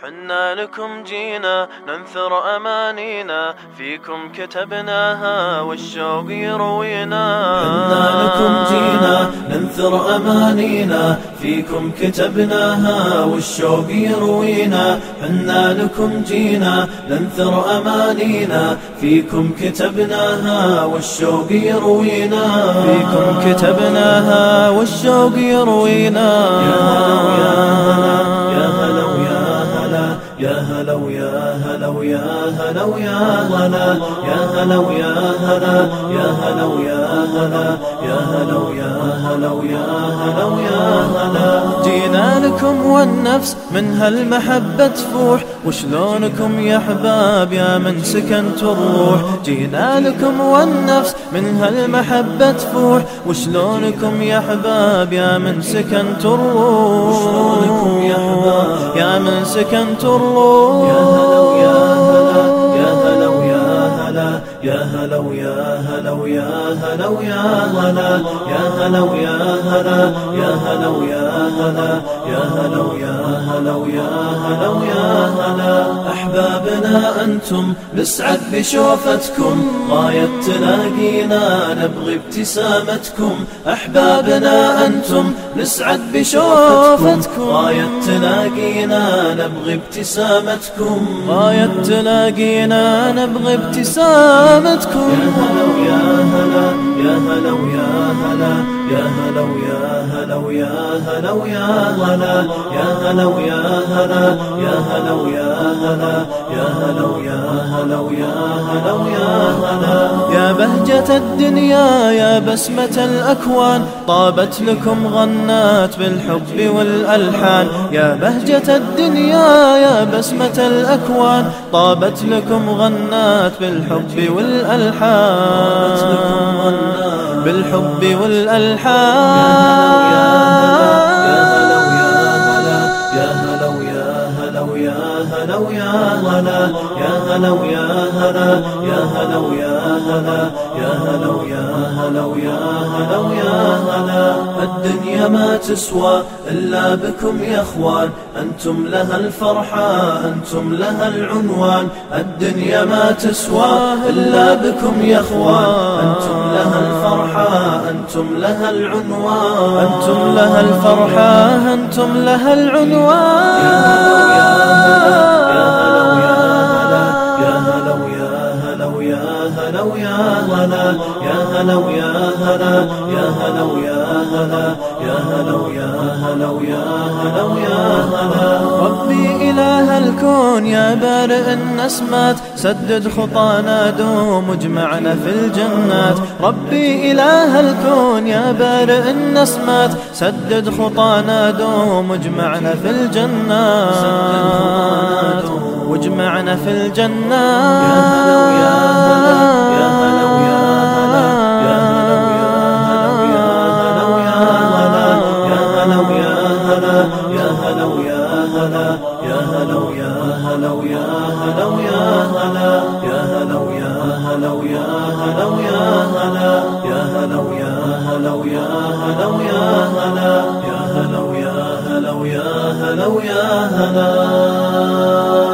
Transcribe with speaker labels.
Speaker 1: حنا لكم جينا ننثر أمانينا، فيكم كتبناها والشوق يروينا.
Speaker 2: حنا لكم جينا ننثر أمانينا، فيكم كتبناها والشوق يروينا. حنا لكم جينا ننثر أمانينا، فيكم كتبناها والشوق يروينا.
Speaker 1: فيكم كتبناها والشوق يروينا.
Speaker 2: يا هلا ويا هلا ويا هلا ويا هلا يا هلا ويا هلا يا هلا ويا هلا يا هلا ويا هلا ويا هلا ويا هلا.
Speaker 1: جينا لكم والنفس من هالمحبة تفوح، وشلونكم يا احباب يا من سكنت الروح. جينا لكم والنفس من هالمحبة تفوح، وشلونكم يا احباب يا من سكنت الروح.
Speaker 2: وشلونكم يا احباب
Speaker 1: يا من سكنت الروح.
Speaker 2: يا هلا ويا هلا يا هلا ويا هلا يا هلا ويا هلا ويا هلا ويا هلا يا هلا ويا هلا يا هلا ويا هلا يا هلا ويا هلا ويا هلا ويا هلا. أحبابنا أنتم نسعد بشوفتكم، غاية تلاقينا نبغي ابتسامتكم. أحبابنا أنتم نسعد بشوفتكم، غاية تلاقينا نبغي ابتسامتكم.
Speaker 1: غاية تلاقينا نبغي ابتسامتكم.
Speaker 2: يا هلا يا هلا ويا هلا يا هلا ويا هلا ويا هلا ويا هلا يا هلا ويا هلا يا هلا ويا هلا يا هلا ويا هلا ويا هلا ويا هلا.
Speaker 1: يا بهجة الدنيا يا بسمة الأكوان، طابت لكم غنات بالحب والألحان. يا بهجة الدنيا يا بسمة الأكوان، طابت لكم غنات بالحب والألحان. بالحب والألحان.
Speaker 2: هلا ويا هلا يا هلا ويا هلا يا هلا ويا هلا يا هلا ويا هلا ويا هلا ويا هلا. الدنيا ما تسوى إلا بكم يا اخوان، أنتم لها الفرحة أنتم لها العنوان. الدنيا ما تسوى إلا بكم يا اخوان، أنتم لها الفرحة أنتم لها العنوان.
Speaker 1: أنتم لها الفرحة أنتم لها العنوان.
Speaker 2: يا هلا ويا هلا يا هلا ويا هلا ويا هلا ويا هلا يا هلا ويا هلا يا هلا ويا هلا يا هلا ويا هلا ويا هلا ويا هلا.
Speaker 1: ربي إله الكون يا بارئ النسمات، سدد خطانا دوم واجمعنا في الجنات. ربي إله الكون يا بارئ النسمات، سدد خطانا دوم واجمعنا في الجنات. واجمعنا في الجنات.
Speaker 2: يا هلا ويا هلا يا هلا ويا هلا يا هلا ويا هلا ويا هلا يا هلا ويا هلا يا هلا ويا هلا يا هلا ويا هلا ويا هلا ويا هلا يا هلا ويا هلا ويا هلا ويا هلا يا هلا ويا هلا ويا هلا ويا هلا يا هلا ويا هلا ويا هلا ويا هلا.